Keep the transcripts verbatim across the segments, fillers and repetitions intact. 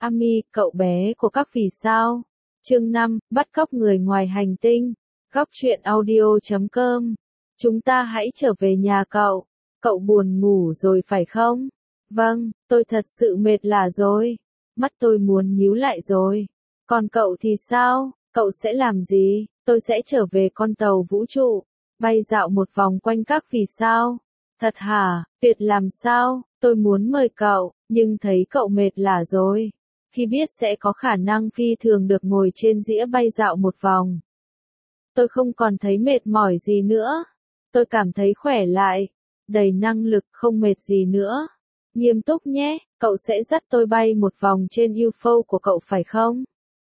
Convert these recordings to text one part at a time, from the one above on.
Ami, cậu bé của các vì sao. Chương năm, bắt cóc người ngoài hành tinh. Góc truyện audio chấm com. Chúng ta hãy trở về nhà cậu. Cậu buồn ngủ rồi phải không? Vâng, tôi thật sự mệt lả rồi. Mắt tôi muốn nhíu lại rồi. Còn cậu thì sao? Cậu sẽ làm gì? Tôi sẽ trở về con tàu vũ trụ, bay dạo một vòng quanh các vì sao. Thật hả? Tuyệt làm sao? Tôi muốn mời cậu, nhưng thấy cậu mệt lả rồi. Khi biết sẽ có khả năng phi thường được ngồi trên dĩa bay dạo một vòng, tôi không còn thấy mệt mỏi gì nữa. Tôi cảm thấy khỏe lại, đầy năng lực, không mệt gì nữa. Nghiêm túc nhé, cậu sẽ dắt tôi bay một vòng trên u ép ô của cậu phải không?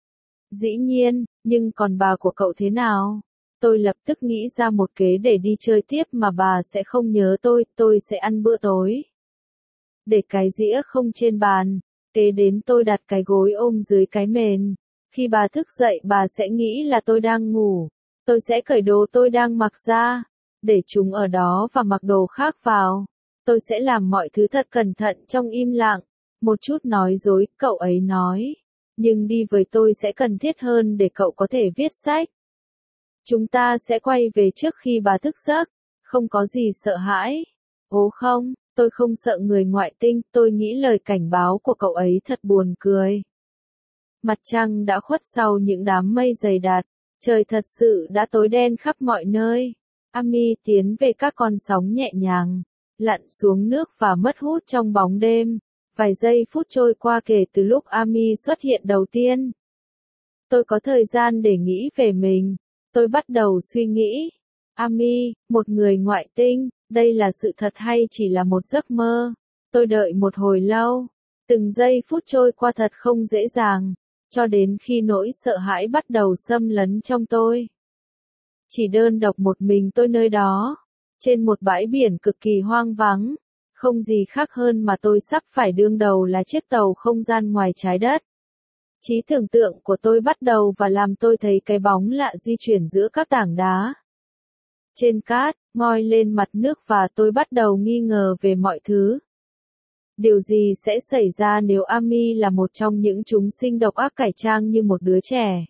Dĩ nhiên, nhưng còn bà của cậu thế nào? Tôi lập tức nghĩ ra một kế để đi chơi tiếp mà bà sẽ không nhớ tôi, tôi sẽ ăn bữa tối. Để cái dĩa không trên bàn, kế đến tôi đặt cái gối ôm dưới cái mền. Khi bà thức dậy bà sẽ nghĩ là tôi đang ngủ. Tôi sẽ cởi đồ tôi đang mặc ra, để chúng ở đó và mặc đồ khác vào. Tôi sẽ làm mọi thứ thật cẩn thận trong im lặng. Một chút nói dối, cậu ấy nói. Nhưng đi với tôi sẽ cần thiết hơn để cậu có thể viết sách. Chúng ta sẽ quay về trước khi bà thức giấc. Không có gì sợ hãi. Ố không, tôi không sợ người ngoại tinh. Tôi nghĩ lời cảnh báo của cậu ấy thật buồn cười. Mặt trăng đã khuất sau những đám mây dày đặc. Trời thật sự đã tối đen khắp mọi nơi. Ami tiến về các con sóng nhẹ nhàng, lặn xuống nước và mất hút trong bóng đêm. Vài giây phút trôi qua kể từ lúc Ami xuất hiện đầu tiên. Tôi có thời gian để nghĩ về mình. Tôi bắt đầu suy nghĩ. Ami, một người ngoại tinh, đây là sự thật hay chỉ là một giấc mơ? Tôi đợi một hồi lâu. Từng giây phút trôi qua thật không dễ dàng, cho đến khi nỗi sợ hãi bắt đầu xâm lấn trong tôi. Chỉ đơn độc một mình tôi nơi đó, trên một bãi biển cực kỳ hoang vắng. Không gì khác hơn mà tôi sắp phải đương đầu là chiếc tàu không gian ngoài trái đất. Trí tưởng tượng của tôi bắt đầu và làm tôi thấy cái bóng lạ di chuyển giữa các tảng đá. Trên cát, ngoi lên mặt nước và tôi bắt đầu nghi ngờ về mọi thứ. Điều gì sẽ xảy ra nếu Ami là một trong những chúng sinh độc ác cải trang như một đứa trẻ?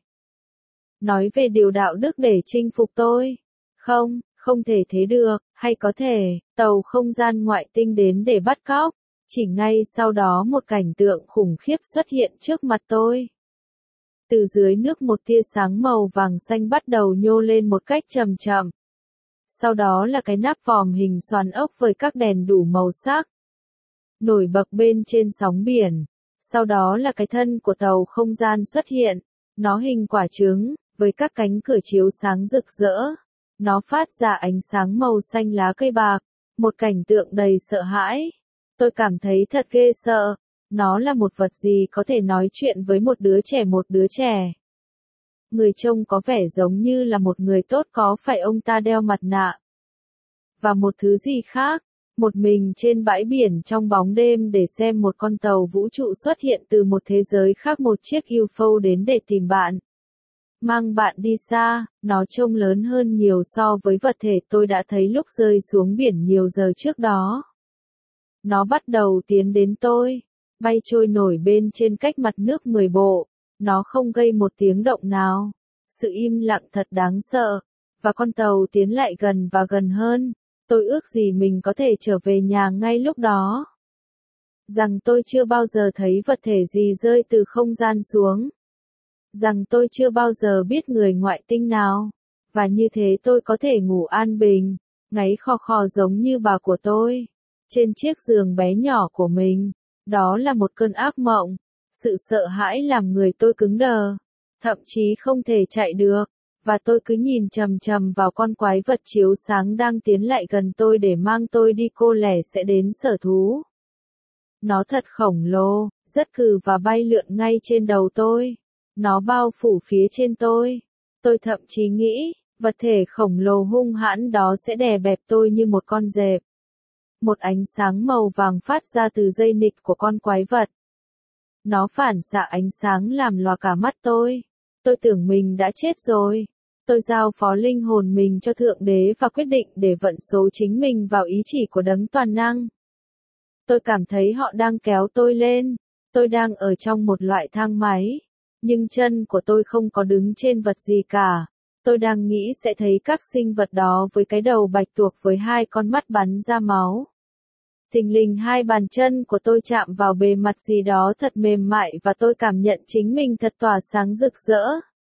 Nói về điều đạo đức để chinh phục tôi? Không, không thể thế được, hay có thể, tàu không gian ngoại tinh đến để bắt cóc. Chỉ ngay sau đó một cảnh tượng khủng khiếp xuất hiện trước mặt tôi. Từ dưới nước một tia sáng màu vàng xanh bắt đầu nhô lên một cách chậm chậm. Sau đó là cái nắp vòm hình xoàn ốc với các đèn đủ màu sắc nổi bật bên trên sóng biển. Sau đó là cái thân của tàu không gian xuất hiện. Nó hình quả trứng, với các cánh cửa chiếu sáng rực rỡ. Nó phát ra ánh sáng màu xanh lá cây bạc. Một cảnh tượng đầy sợ hãi. Tôi cảm thấy thật ghê sợ. Nó là một vật gì có thể nói chuyện với một đứa trẻ một đứa trẻ. Người trông có vẻ giống như là một người tốt, có phải ông ta đeo mặt nạ? Và một thứ gì khác, một mình trên bãi biển trong bóng đêm để xem một con tàu vũ trụ xuất hiện từ một thế giới khác, một chiếc u ép ô đến để tìm bạn. Mang bạn đi xa, nó trông lớn hơn nhiều so với vật thể tôi đã thấy lúc rơi xuống biển nhiều giờ trước đó. Nó bắt đầu tiến đến tôi, bay trôi nổi bên trên cách mặt nước mười bộ. Nó không gây một tiếng động nào. Sự im lặng thật đáng sợ. Và con tàu tiến lại gần và gần hơn. Tôi ước gì mình có thể trở về nhà ngay lúc đó. Rằng tôi chưa bao giờ thấy vật thể gì rơi từ không gian xuống. Rằng tôi chưa bao giờ biết người ngoại tinh nào. Và như thế tôi có thể ngủ an bình, ngáy khò khò giống như bà của tôi. Trên chiếc giường bé nhỏ của mình. Đó là một cơn ác mộng. Sự sợ hãi làm người tôi cứng đờ, thậm chí không thể chạy được, và tôi cứ nhìn chằm chằm vào con quái vật chiếu sáng đang tiến lại gần tôi để mang tôi đi, cô lẻ sẽ đến sở thú. Nó thật khổng lồ, rất cừ và bay lượn ngay trên đầu tôi. Nó bao phủ phía trên tôi. Tôi thậm chí nghĩ, vật thể khổng lồ hung hãn đó sẽ đè bẹp tôi như một con dẹp. Một ánh sáng màu vàng phát ra từ dây nịt của con quái vật. Nó phản xạ ánh sáng làm lòa cả mắt tôi. Tôi tưởng mình đã chết rồi. Tôi giao phó linh hồn mình cho Thượng Đế và quyết định để vận số chính mình vào ý chỉ của Đấng Toàn Năng. Tôi cảm thấy họ đang kéo tôi lên. Tôi đang ở trong một loại thang máy, nhưng chân của tôi không có đứng trên vật gì cả. Tôi đang nghĩ sẽ thấy các sinh vật đó với cái đầu bạch tuộc với hai con mắt bắn ra máu. Thình lình hai bàn chân của tôi chạm vào bề mặt gì đó thật mềm mại và tôi cảm nhận chính mình thật tỏa sáng rực rỡ.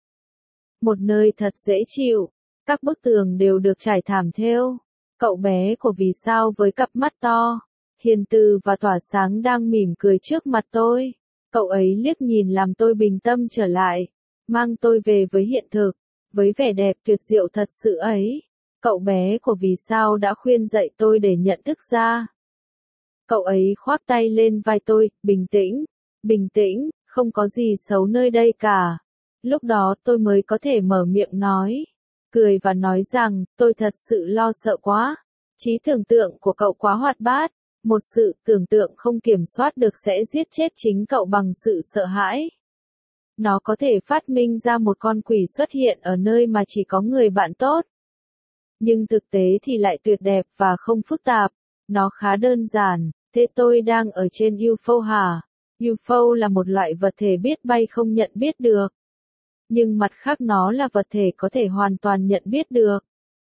Một nơi thật dễ chịu, các bức tường đều được trải thảm thêu. Cậu bé của Vì Sao với cặp mắt to, hiền từ và tỏa sáng đang mỉm cười trước mặt tôi. Cậu ấy liếc nhìn làm tôi bình tâm trở lại, mang tôi về với hiện thực, với vẻ đẹp tuyệt diệu thật sự ấy. Cậu bé của Vì Sao đã khuyên dạy tôi để nhận thức ra. Cậu ấy khoác tay lên vai tôi, bình tĩnh, bình tĩnh, không có gì xấu nơi đây cả. Lúc đó tôi mới có thể mở miệng nói, cười và nói rằng, tôi thật sự lo sợ quá. Trí tưởng tượng của cậu quá hoạt bát, một sự tưởng tượng không kiểm soát được sẽ giết chết chính cậu bằng sự sợ hãi. Nó có thể phát minh ra một con quỷ xuất hiện ở nơi mà chỉ có người bạn tốt. Nhưng thực tế thì lại tuyệt đẹp và không phức tạp, nó khá đơn giản. Thế tôi đang ở trên u ép ô hả? u ép ô là một loại vật thể biết bay không nhận biết được. Nhưng mặt khác nó là vật thể có thể hoàn toàn nhận biết được.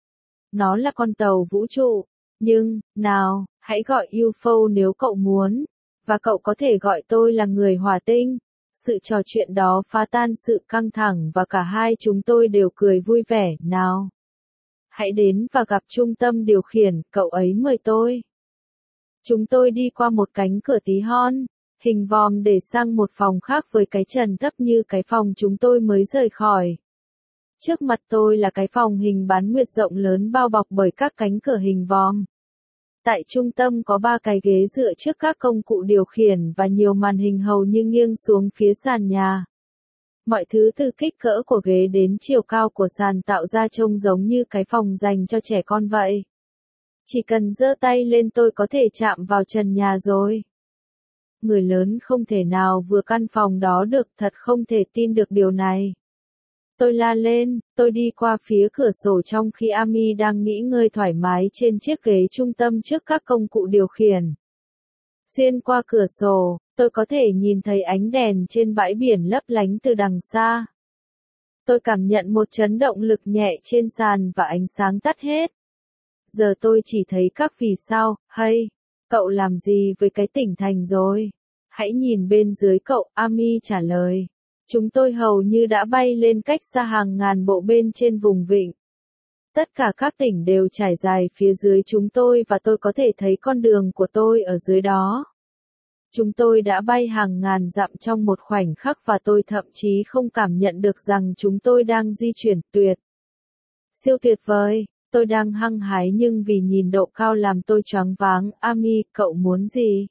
Nó là con tàu vũ trụ. Nhưng, nào, hãy gọi u ép ô nếu cậu muốn. Và cậu có thể gọi tôi là người hỏa tinh. Sự trò chuyện đó phá tan sự căng thẳng và cả hai chúng tôi đều cười vui vẻ. Nào, hãy đến và gặp trung tâm điều khiển, cậu ấy mời tôi. Chúng tôi đi qua một cánh cửa tí hon, hình vòm để sang một phòng khác với cái trần thấp như cái phòng chúng tôi mới rời khỏi. Trước mặt tôi là cái phòng hình bán nguyệt rộng lớn bao bọc bởi các cánh cửa hình vòm. Tại trung tâm có ba cái ghế dựa trước các công cụ điều khiển và nhiều màn hình hầu như nghiêng xuống phía sàn nhà. Mọi thứ từ kích cỡ của ghế đến chiều cao của sàn tạo ra trông giống như cái phòng dành cho trẻ con vậy. Chỉ cần giơ tay lên tôi có thể chạm vào trần nhà rồi. Người lớn không thể nào vừa căn phòng đó được, thật không thể tin được điều này. Tôi la lên, tôi đi qua phía cửa sổ trong khi Amy đang nghỉ ngơi thoải mái trên chiếc ghế trung tâm trước các công cụ điều khiển. Xuyên qua cửa sổ, tôi có thể nhìn thấy ánh đèn trên bãi biển lấp lánh từ đằng xa. Tôi cảm nhận một chấn động lực nhẹ trên sàn và ánh sáng tắt hết. Giờ tôi chỉ thấy các vì sao, hay, cậu làm gì với cái tỉnh thành rồi? Hãy nhìn bên dưới cậu, Amy trả lời. Chúng tôi hầu như đã bay lên cách xa hàng ngàn bộ bên trên vùng vịnh. Tất cả các tỉnh đều trải dài phía dưới chúng tôi và tôi có thể thấy con đường của tôi ở dưới đó. Chúng tôi đã bay hàng ngàn dặm trong một khoảnh khắc và tôi thậm chí không cảm nhận được rằng chúng tôi đang di chuyển tuyệt. Siêu tuyệt vời, tôi đang hăng hái nhưng vì nhìn độ cao làm tôi choáng váng. Amy, cậu muốn gì?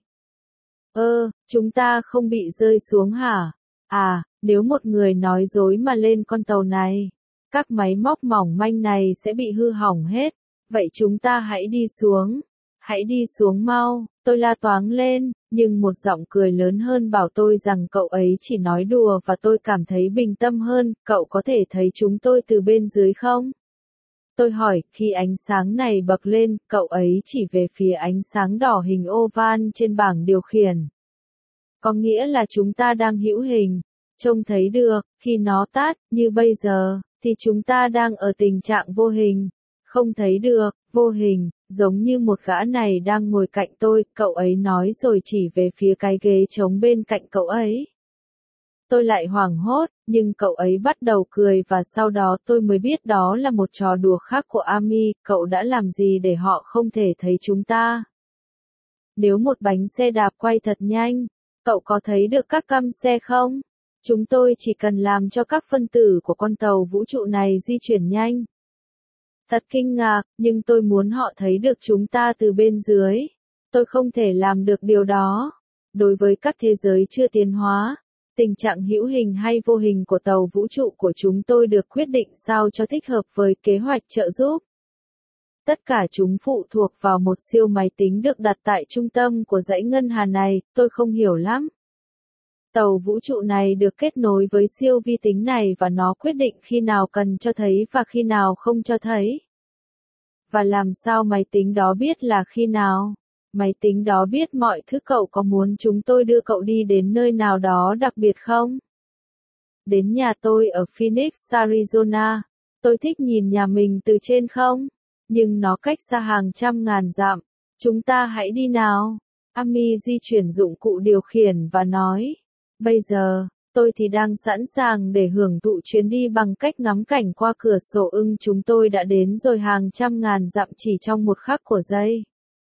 Ơ, chúng ta không bị rơi xuống hả? À, nếu một người nói dối mà lên con tàu này, các máy móc mỏng manh này sẽ bị hư hỏng hết. Vậy chúng ta hãy đi xuống. Hãy đi xuống mau, tôi la toáng lên, nhưng một giọng cười lớn hơn bảo tôi rằng cậu ấy chỉ nói đùa và tôi cảm thấy bình tâm hơn. Cậu có thể thấy chúng tôi từ bên dưới không? Tôi hỏi, khi ánh sáng này bật lên, cậu ấy chỉ về phía ánh sáng đỏ hình oval trên bảng điều khiển. Có nghĩa là chúng ta đang hữu hình. Trông thấy được, khi nó tắt, như bây giờ, thì chúng ta đang ở tình trạng vô hình. Không thấy được, vô hình, giống như một gã này đang ngồi cạnh tôi, cậu ấy nói rồi chỉ về phía cái ghế trống bên cạnh cậu ấy. Tôi lại hoảng hốt, nhưng cậu ấy bắt đầu cười và sau đó tôi mới biết đó là một trò đùa khác của Amy. Cậu đã làm gì để họ không thể thấy chúng ta? Nếu một bánh xe đạp quay thật nhanh, cậu có thấy được các căm xe không? Chúng tôi chỉ cần làm cho các phân tử của con tàu vũ trụ này di chuyển nhanh. Thật kinh ngạc, nhưng tôi muốn họ thấy được chúng ta từ bên dưới. Tôi không thể làm được điều đó. Đối với các thế giới chưa tiến hóa, tình trạng hữu hình hay vô hình của tàu vũ trụ của chúng tôi được quyết định sao cho thích hợp với kế hoạch trợ giúp. Tất cả chúng phụ thuộc vào một siêu máy tính được đặt tại trung tâm của dãy ngân hà này, tôi không hiểu lắm. Tàu vũ trụ này được kết nối với siêu vi tính này và nó quyết định khi nào cần cho thấy và khi nào không cho thấy. Và làm sao máy tính đó biết là khi nào? Máy tính đó biết mọi thứ. Cậu có muốn chúng tôi đưa cậu đi đến nơi nào đó đặc biệt không? Đến nhà tôi ở Phoenix, Arizona. Tôi thích nhìn nhà mình từ trên không? Nhưng nó cách xa hàng trăm ngàn dặm. Chúng ta hãy đi nào. Amy di chuyển dụng cụ điều khiển và nói. Bây giờ, tôi thì đang sẵn sàng để hưởng thụ chuyến đi bằng cách ngắm cảnh qua cửa sổ. Ưng chúng tôi đã đến rồi, hàng trăm ngàn dặm chỉ trong một khắc của giây.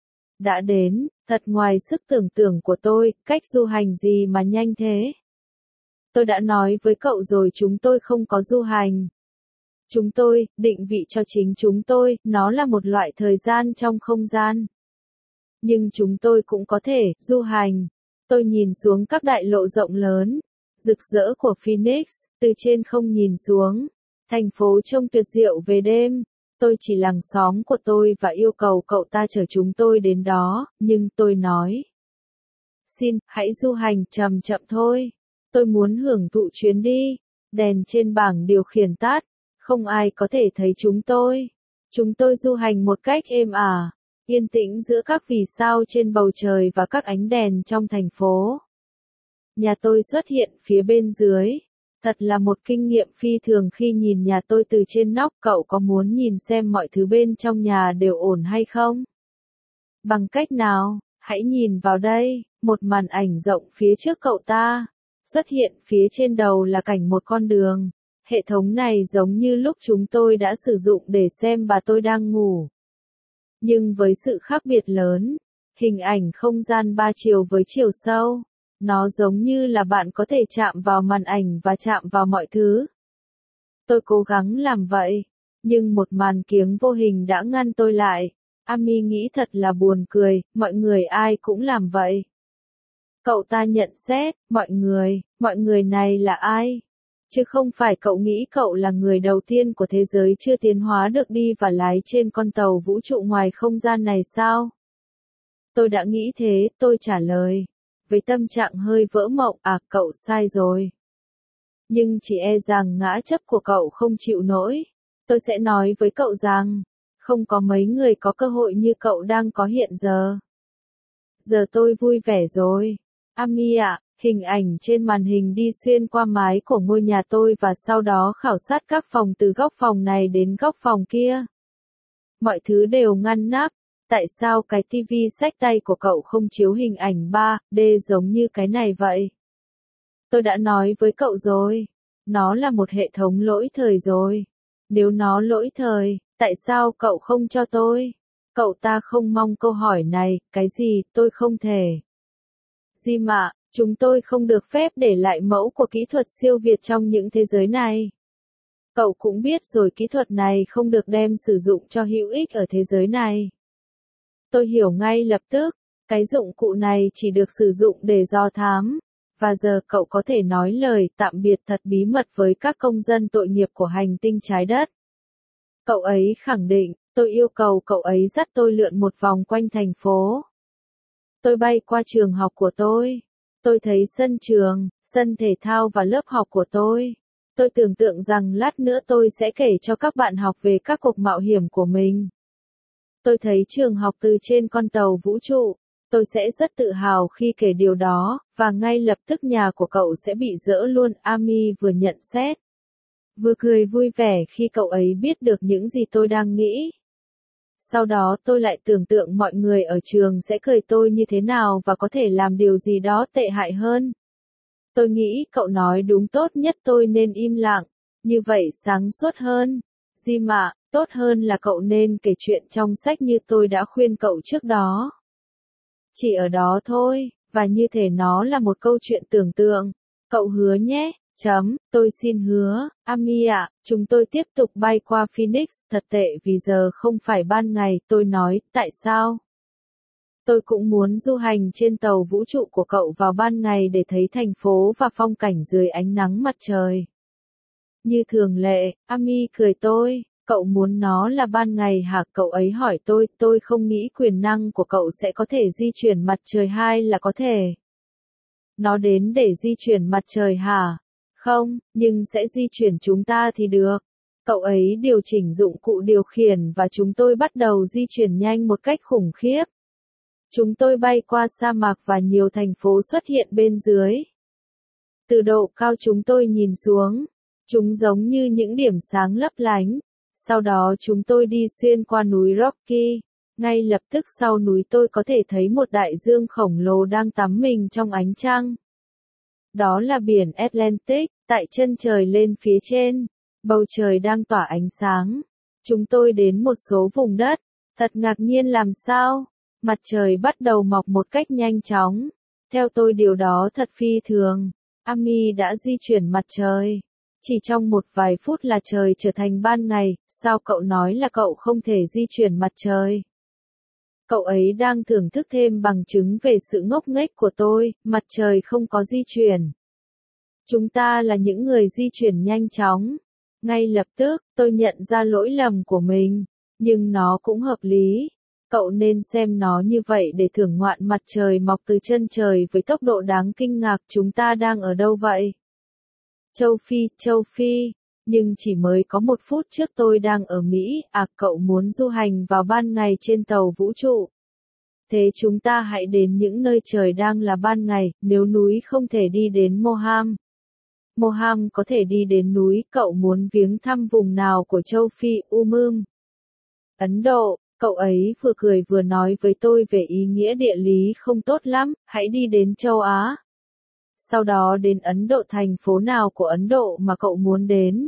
Đã đến, thật ngoài sức tưởng tượng của tôi, cách du hành gì mà nhanh thế. Tôi đã nói với cậu rồi, chúng tôi không có du hành. Chúng tôi, định vị cho chính chúng tôi, nó là một loại thời gian trong không gian. Nhưng chúng tôi cũng có thể, du hành. Tôi nhìn xuống các đại lộ rộng lớn, rực rỡ của Phoenix, từ trên không nhìn xuống. Thành phố trông tuyệt diệu về đêm. Tôi chỉ làng xóm của tôi và yêu cầu cậu ta chở chúng tôi đến đó, nhưng tôi nói. Xin, hãy du hành chậm chậm thôi. Tôi muốn hưởng thụ chuyến đi. Đèn trên bảng điều khiển tắt. Không ai có thể thấy chúng tôi. Chúng tôi du hành một cách êm ả, yên tĩnh giữa các vì sao trên bầu trời và các ánh đèn trong thành phố. Nhà tôi xuất hiện phía bên dưới. Thật là một kinh nghiệm phi thường khi nhìn nhà tôi từ trên nóc. Cậu có muốn nhìn xem mọi thứ bên trong nhà đều ổn hay không? Bằng cách nào? Hãy nhìn vào đây, một màn ảnh rộng phía trước cậu ta. Xuất hiện phía trên đầu là cảnh một con đường. Hệ thống này giống như lúc chúng tôi đã sử dụng để xem bà tôi đang ngủ. Nhưng với sự khác biệt lớn, hình ảnh không gian ba chiều với chiều sâu. Nó giống như là bạn có thể chạm vào màn ảnh và chạm vào mọi thứ. Tôi cố gắng làm vậy, nhưng một màn kiếng vô hình đã ngăn tôi lại. Amy nghĩ thật là buồn cười, mọi người ai cũng làm vậy. Cậu ta nhận xét, mọi người, mọi người này là ai? Chứ không phải cậu nghĩ cậu là người đầu tiên của thế giới chưa tiến hóa được đi và lái trên con tàu vũ trụ ngoài không gian này sao? Tôi đã nghĩ thế, tôi trả lời. Với tâm trạng hơi vỡ mộng, à, cậu sai rồi. Nhưng chỉ e rằng ngã chấp của cậu không chịu nổi. Tôi sẽ nói với cậu rằng, không có mấy người có cơ hội như cậu đang có hiện giờ. Giờ tôi vui vẻ rồi. Amy ạ, hình ảnh trên màn hình đi xuyên qua mái của ngôi nhà tôi và sau đó khảo sát các phòng từ góc phòng này đến góc phòng kia. Mọi thứ đều ngăn nắp. Tại sao cái tivi xách tay của cậu không chiếu hình ảnh ba D giống như cái này vậy? Tôi đã nói với cậu rồi. Nó là một hệ thống lỗi thời rồi. Nếu nó lỗi thời, tại sao cậu không cho tôi? Cậu ta không mong câu hỏi này, cái gì, tôi không thể. Jim ạ, chúng tôi không được phép để lại mẫu của kỹ thuật siêu việt trong những thế giới này. Cậu cũng biết rồi, kỹ thuật này không được đem sử dụng cho hữu ích ở thế giới này. Tôi hiểu ngay lập tức, cái dụng cụ này chỉ được sử dụng để do thám. Và giờ cậu có thể nói lời tạm biệt thật bí mật với các công dân tội nghiệp của hành tinh trái đất. Cậu ấy khẳng định, tôi yêu cầu cậu ấy dắt tôi lượn một vòng quanh thành phố. Tôi bay qua trường học của tôi. Tôi thấy sân trường, sân thể thao và lớp học của tôi. Tôi tưởng tượng rằng lát nữa tôi sẽ kể cho các bạn học về các cuộc mạo hiểm của mình. Tôi thấy trường học từ trên con tàu vũ trụ. Tôi sẽ rất tự hào khi kể điều đó, và ngay lập tức nhà của cậu sẽ bị dỡ luôn. Amy vừa nhận xét, vừa cười vui vẻ khi cậu ấy biết được những gì tôi đang nghĩ. Sau đó tôi lại tưởng tượng mọi người ở trường sẽ cười tôi như thế nào và có thể làm điều gì đó tệ hại hơn. Tôi nghĩ cậu nói đúng, tốt nhất tôi nên im lặng, như vậy sáng suốt hơn. Jim ạ, tốt hơn là cậu nên kể chuyện trong sách như tôi đã khuyên cậu trước đó. Chỉ ở đó thôi, và như thể nó là một câu chuyện tưởng tượng. Cậu hứa nhé, chấm, tôi xin hứa. Amy ạ, chúng tôi tiếp tục bay qua Phoenix, thật tệ vì giờ không phải ban ngày, tôi nói, tại sao? Tôi cũng muốn du hành trên tàu vũ trụ của cậu vào ban ngày để thấy thành phố và phong cảnh dưới ánh nắng mặt trời. Như thường lệ, Amy cười tôi. Cậu muốn nó là ban ngày hả? Cậu ấy hỏi tôi, tôi không nghĩ quyền năng của cậu sẽ có thể di chuyển mặt trời, hay là có thể. Nó đến để di chuyển mặt trời hả? Không, nhưng sẽ di chuyển chúng ta thì được. Cậu ấy điều chỉnh dụng cụ điều khiển và chúng tôi bắt đầu di chuyển nhanh một cách khủng khiếp. Chúng tôi bay qua sa mạc và nhiều thành phố xuất hiện bên dưới. Từ độ cao chúng tôi nhìn xuống, chúng giống như những điểm sáng lấp lánh. Sau đó chúng tôi đi xuyên qua núi Rocky. Ngay lập tức sau núi tôi có thể thấy một đại dương khổng lồ đang tắm mình trong ánh trăng. Đó là biển Atlantic, tại chân trời lên phía trên. Bầu trời đang tỏa ánh sáng. Chúng tôi đến một số vùng đất. Thật ngạc nhiên làm sao? Mặt trời bắt đầu mọc một cách nhanh chóng. Theo tôi điều đó thật phi thường. Amy đã di chuyển mặt trời. Chỉ trong một vài phút là trời trở thành ban ngày, sao cậu nói là cậu không thể di chuyển mặt trời? Cậu ấy đang thưởng thức thêm bằng chứng về sự ngốc nghếch của tôi, mặt trời không có di chuyển. Chúng ta là những người di chuyển nhanh chóng. Ngay lập tức, tôi nhận ra lỗi lầm của mình, nhưng nó cũng hợp lý. Cậu nên xem nó như vậy để thưởng ngoạn mặt trời mọc từ chân trời với tốc độ đáng kinh ngạc. Chúng ta đang ở đâu vậy? Châu Phi, châu Phi. Nhưng chỉ mới có một phút trước tôi đang ở Mỹ, à cậu muốn du hành vào ban ngày trên tàu vũ trụ. Thế chúng ta hãy đến những nơi trời đang là ban ngày, nếu núi không thể đi đến Moham. Moham có thể đi đến núi, cậu muốn viếng thăm vùng nào của châu Phi, Umum? Ấn Độ, cậu ấy vừa cười vừa nói với tôi về ý nghĩa địa lý không tốt lắm, hãy đi đến châu Á. Sau đó đến Ấn Độ, thành phố nào của Ấn Độ mà cậu muốn đến?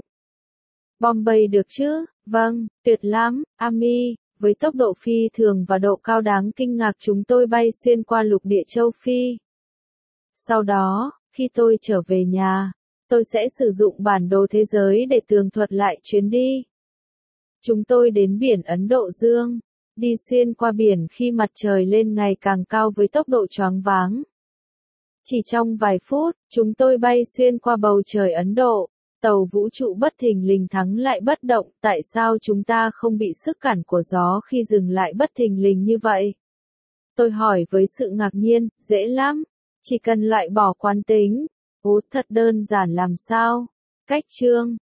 Bombay được chứ? Vâng, tuyệt lắm, Amy. Với tốc độ phi thường và độ cao đáng kinh ngạc chúng tôi bay xuyên qua lục địa châu Phi. Sau đó, khi tôi trở về nhà, tôi sẽ sử dụng bản đồ thế giới để tường thuật lại chuyến đi. Chúng tôi đến biển Ấn Độ Dương, đi xuyên qua biển khi mặt trời lên ngày càng cao với tốc độ choáng váng. Chỉ trong vài phút, chúng tôi bay xuyên qua bầu trời Ấn Độ. Tàu vũ trụ bất thình lình thắng lại bất động, tại sao chúng ta không bị sức cản của gió khi dừng lại bất thình lình như vậy? Tôi hỏi với sự ngạc nhiên, dễ lắm, chỉ cần loại bỏ quán tính. Ồ, thật đơn giản làm sao? Cách chương